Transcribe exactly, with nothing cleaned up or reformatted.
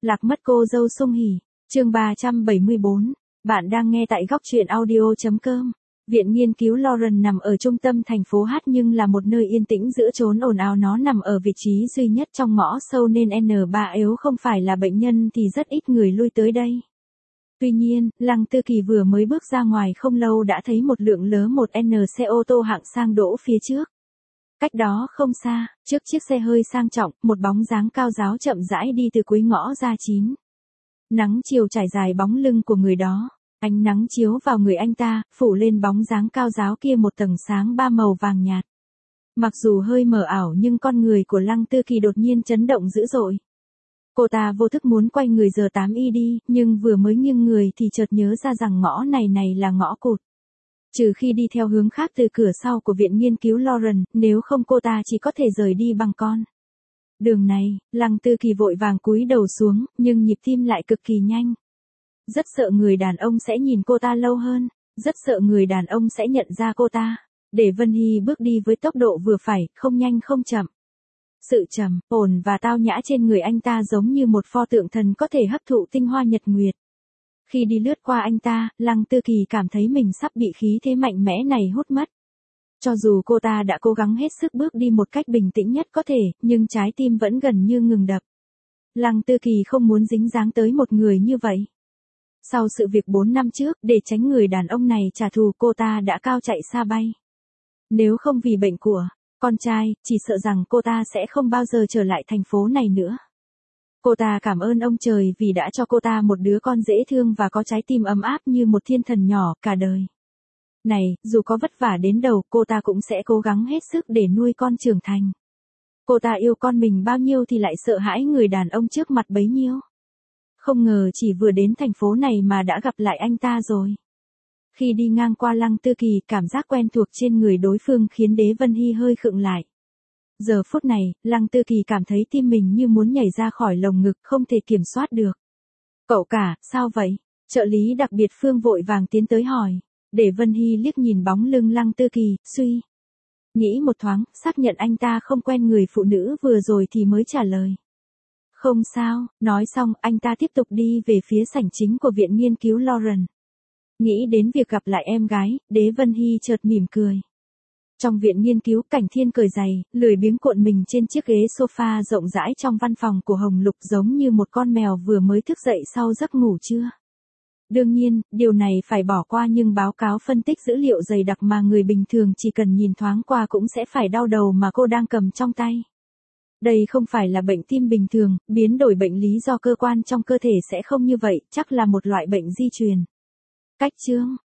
Lạc mất cô dâu Sung Hỉ, chương ba trăm bảy mươi bốn. Bạn đang nghe tại góc truyện audio.com. Viện nghiên cứu Lauren nằm ở trung tâm thành phố H nhưng là một nơi yên tĩnh giữa chốn ồn ào. Nó nằm ở vị trí duy nhất trong ngõ sâu nên N ba nếu không phải là bệnh nhân thì rất ít người lui tới đây. Tuy nhiên, Lăng Tư Kỳ vừa mới bước ra ngoài không lâu đã thấy một lượng lớn một N xe ô tô hạng sang đỗ phía trước. Cách đó không xa, trước chiếc xe hơi sang trọng, một bóng dáng cao ráo chậm rãi đi từ cuối ngõ ra chín. Nắng chiều trải dài bóng lưng của người đó, ánh nắng chiếu vào người anh ta, phủ lên bóng dáng cao ráo kia một tầng sáng ba màu vàng nhạt. Mặc dù hơi mờ ảo nhưng con người của Lăng Tư Kỳ đột nhiên chấn động dữ dội. Cô ta vô thức muốn quay người giờ tám y đi, nhưng vừa mới nghiêng người thì chợt nhớ ra rằng ngõ này này là ngõ cụt. Trừ khi đi theo hướng khác từ cửa sau của viện nghiên cứu Lauren, nếu không cô ta chỉ có thể rời đi bằng con đường này. Lăng Tư Kỳ vội vàng cúi đầu xuống, nhưng nhịp tim lại cực kỳ nhanh. Rất sợ người đàn ông sẽ nhìn cô ta lâu hơn, rất sợ người đàn ông sẽ nhận ra cô ta. Để Vân Hy bước đi với tốc độ vừa phải, không nhanh không chậm. Sự trầm, ổn và tao nhã trên người anh ta giống như một pho tượng thần có thể hấp thụ tinh hoa nhật nguyệt. Khi đi lướt qua anh ta, Lăng Tư Kỳ cảm thấy mình sắp bị khí thế mạnh mẽ này hút mất. Cho dù cô ta đã cố gắng hết sức bước đi một cách bình tĩnh nhất có thể, nhưng trái tim vẫn gần như ngừng đập. Lăng Tư Kỳ không muốn dính dáng tới một người như vậy. Sau sự việc bốn năm trước, để tránh người đàn ông này trả thù, cô ta đã cao chạy xa bay. Nếu không vì bệnh của con trai, chỉ sợ rằng cô ta sẽ không bao giờ trở lại thành phố này nữa. Cô ta cảm ơn ông trời vì đã cho cô ta một đứa con dễ thương và có trái tim ấm áp như một thiên thần nhỏ cả đời. Này, dù có vất vả đến đâu, cô ta cũng sẽ cố gắng hết sức để nuôi con trưởng thành. Cô ta yêu con mình bao nhiêu thì lại sợ hãi người đàn ông trước mặt bấy nhiêu. Không ngờ chỉ vừa đến thành phố này mà đã gặp lại anh ta rồi. Khi đi ngang qua Lăng Tư Kỳ, cảm giác quen thuộc trên người đối phương khiến Đế Vân Hy hơi khựng lại. Giờ phút này, Lăng Tư Kỳ cảm thấy tim mình như muốn nhảy ra khỏi lồng ngực, không thể kiểm soát được. Cậu cả, sao vậy? Trợ lý đặc biệt Phương vội vàng tiến tới hỏi. Để Vân Hy liếc nhìn bóng lưng Lăng Tư Kỳ, suy nghĩ một thoáng, xác nhận anh ta không quen người phụ nữ vừa rồi thì mới trả lời. Không sao, nói xong, anh ta tiếp tục đi về phía sảnh chính của viện nghiên cứu Lauren. Nghĩ đến việc gặp lại em gái, Đế Vân Hy chợt mỉm cười. Trong viện nghiên cứu, Cảnh Thiên cởi giày, lười biếng cuộn mình trên chiếc ghế sofa rộng rãi trong văn phòng của Hồng Lục giống như một con mèo vừa mới thức dậy sau giấc ngủ trưa. Đương nhiên, điều này phải bỏ qua nhưng báo cáo phân tích dữ liệu dày đặc mà người bình thường chỉ cần nhìn thoáng qua cũng sẽ phải đau đầu mà cô đang cầm trong tay. Đây không phải là bệnh tim bình thường, biến đổi bệnh lý do cơ quan trong cơ thể sẽ không như vậy, chắc là một loại bệnh di truyền. Cách chương,